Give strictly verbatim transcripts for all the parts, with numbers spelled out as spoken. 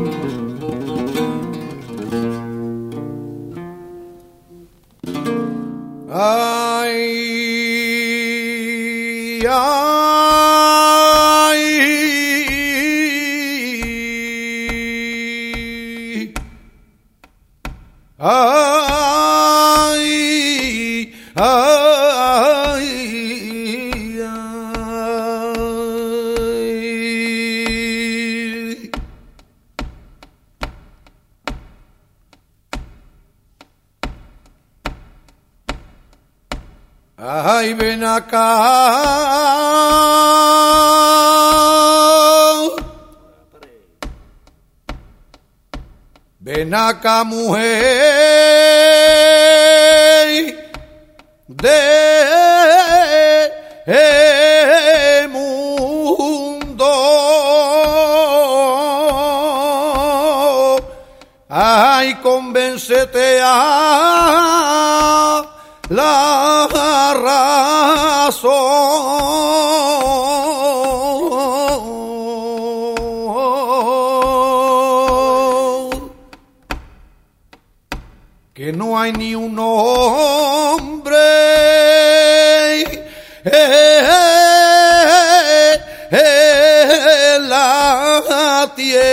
Ay, ay. Ay, ay, ay. Ay, ven acá. Ven acá, mujer de mundo. Ay, convéncete a la razón, que no hay ni un hombre en la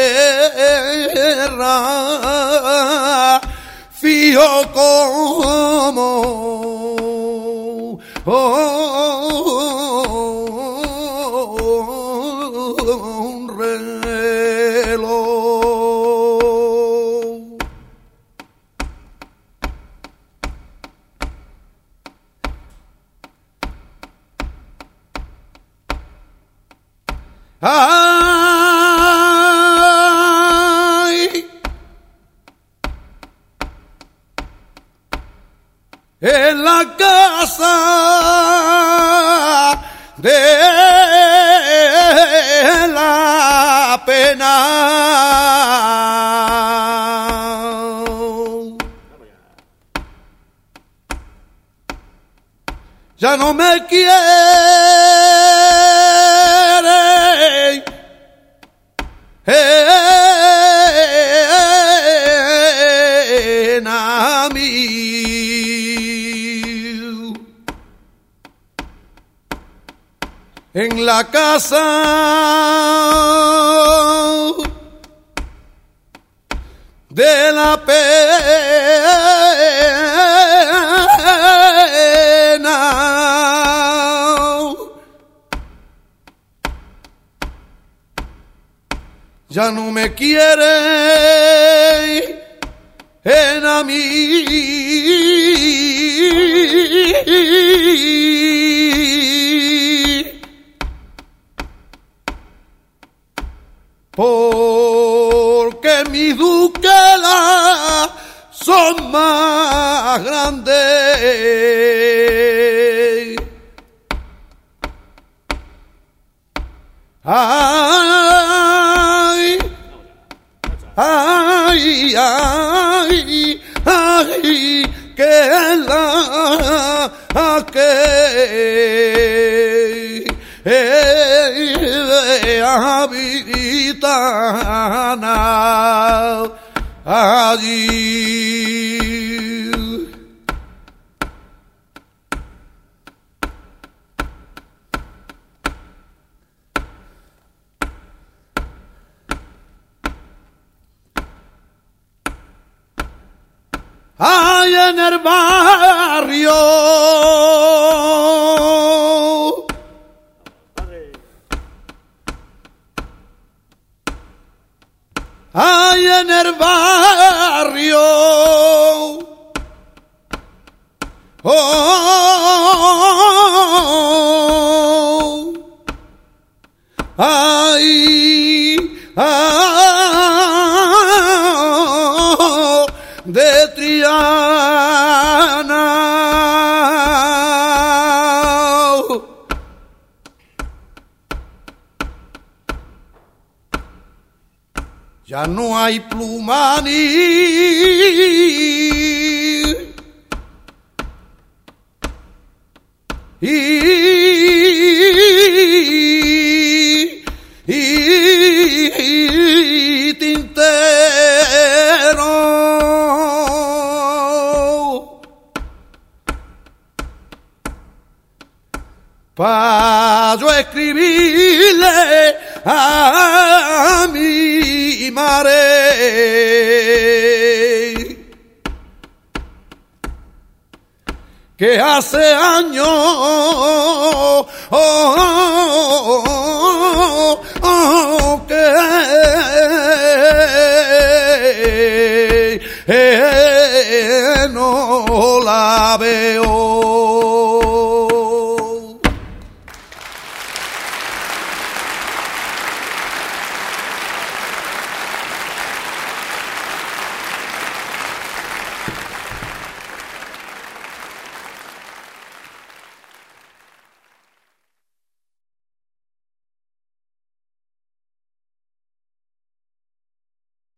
tierra fío como un reloj. Ay, en la casa de la pena ya no me quiere en a mí. En la casa de la pena ya no me quiere en a mí. Porque mis duquelas son más grandes. Ay, ay, ay, ay, que la que habitana allí. Ay, en el barrio ay, en el barrio oh, ay, ay, de Triana ya no hay pluma ni y, y, y tinte pa' yo escribirle a mi madre que hace años oh, oh, oh, oh, que eh, no la veo.